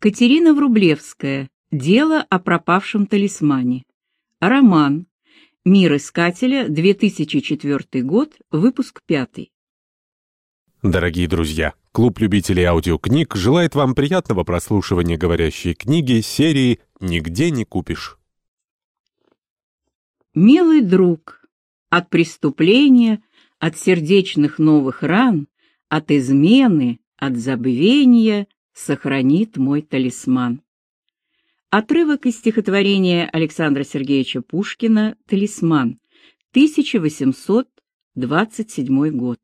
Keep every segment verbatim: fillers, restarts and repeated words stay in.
Катерина Врублевская. Дело о пропавшем талисмане. Роман. Мир искателя. две тысячи четвёртый год. Выпуск пятый. Дорогие друзья, клуб любителей аудиокниг желает вам приятного прослушивания говорящей книги серии «Нигде не купишь». Милый друг, от преступления, от сердечных новых ран, от измены, от забвения сохранит мой талисман. Отрывок из стихотворения Александра Сергеевича Пушкина «Талисман», тысяча восемьсот двадцать седьмой год.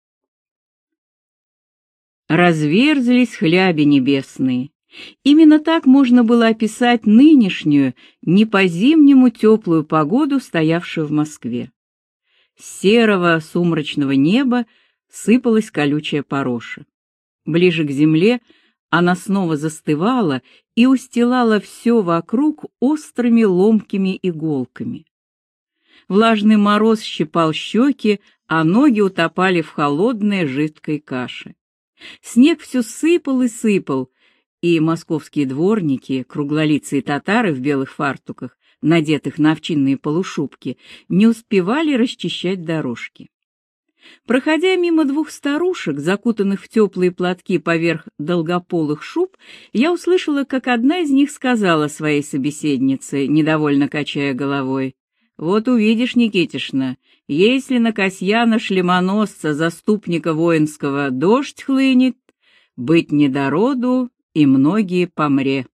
Разверзлись хляби небесные. Именно так можно было описать нынешнюю, не по-зимнему теплую погоду, стоявшую в Москве. С серого сумрачного неба сыпалась колючая пороша. Ближе к земле она снова застывала и устилала все вокруг острыми ломкими иголками. Влажный мороз щипал щеки, а ноги утопали в холодной жидкой каше. Снег все сыпал и сыпал, и московские дворники, круглолицые татары в белых фартуках, надетых на овчинные полушубки, не успевали расчищать дорожки. Проходя мимо двух старушек, закутанных в теплые платки поверх долгополых шуб, я услышала, как одна из них сказала своей собеседнице, недовольно качая головой: «Вот увидишь, Никитишна, если на Касьяна-шлемоносца, заступника воинского, дождь хлынет, быть не до роду, и многие помре».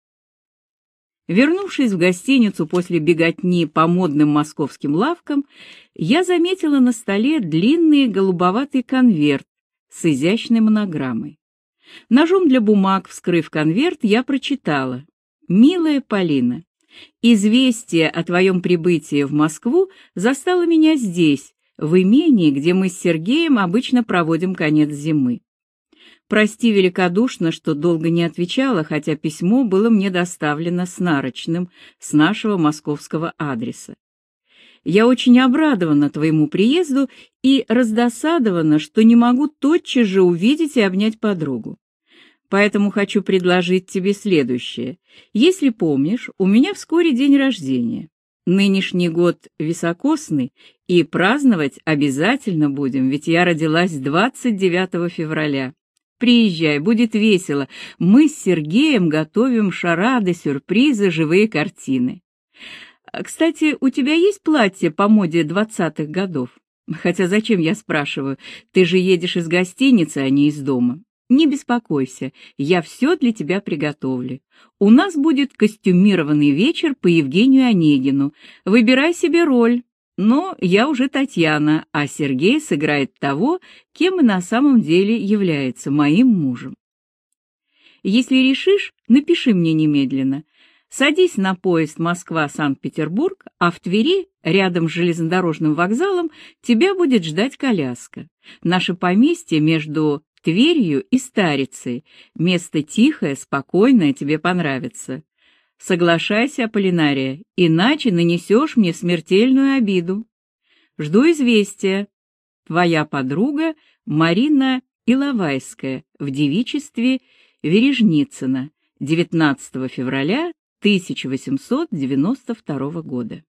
Вернувшись в гостиницу после беготни по модным московским лавкам, я заметила на столе длинный голубоватый конверт с изящной монограммой. Ножом для бумаг, вскрыв конверт, я прочитала: «Милая Полина, известие о твоем прибытии в Москву застало меня здесь, в имении, где мы с Сергеем обычно проводим конец зимы. Прости великодушно, что долго не отвечала, хотя письмо было мне доставлено с нарочным с нашего московского адреса. Я очень обрадована твоему приезду и раздосадована, что не могу тотчас же увидеть и обнять подругу. Поэтому хочу предложить тебе следующее. Если помнишь, у меня вскоре день рождения. Нынешний год високосный, и праздновать обязательно будем, ведь я родилась двадцать девятого февраля. Приезжай, будет весело. Мы с Сергеем готовим шарады, сюрпризы, живые картины. Кстати, у тебя есть платье по моде двадцатых годов? Хотя зачем я спрашиваю? Ты же едешь из гостиницы, а не из дома. Не беспокойся, я все для тебя приготовлю. У нас будет костюмированный вечер по Евгению Онегину. Выбирай себе роль. Но я уже Татьяна, а Сергей сыграет того, кем и на самом деле является, моим мужем. Если решишь, напиши мне немедленно. Садись на поезд Москва-Санкт-Петербург, а в Твери, рядом с железнодорожным вокзалом, тебя будет ждать коляска. Наше поместье между Тверью и Старицей. Место тихое, спокойное, тебе понравится. Соглашайся, Аполлинария, иначе нанесешь мне смертельную обиду. Жду известия. Твоя подруга Марина Иловайская, в девичестве Вережницына, девятнадцатого февраля тысяча восемьсот девяносто второго года.